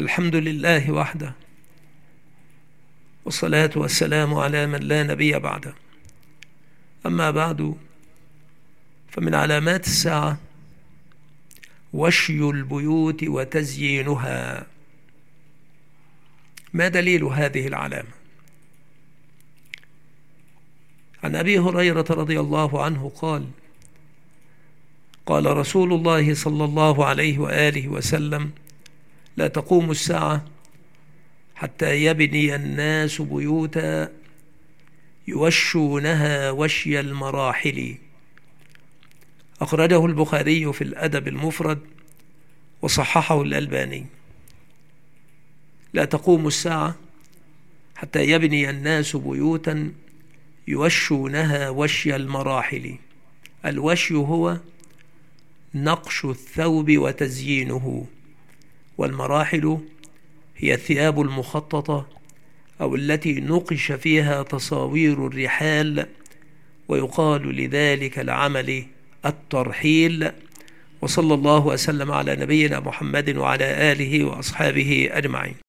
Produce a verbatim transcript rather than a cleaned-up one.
الحمد لله وحده، والصلاة والسلام على من لا نبي بعده. أما بعد، فمن علامات الساعة وشي البيوت وتزيينها. ما دليل هذه العلامة؟ عن أبي هريرة رضي الله عنه قال: قال رسول الله صلى الله عليه وآله وسلم: لا تقوم الساعة حتى يبني الناس بيوتا يوشونها وشي المراحل. أخرجه البخاري في الأدب المفرد وصححه الألباني. لا تقوم الساعة حتى يبني الناس بيوتا يوشونها وشي المراحل. الوشي هو نقش الثوب وتزيينه، والمراحل هي الثياب المخططة أو التي نقش فيها تصاوير الرحال، ويقال لذلك العمل الترحيل. وصلى الله وسلم على نبينا محمد وعلى آله وأصحابه أجمعين.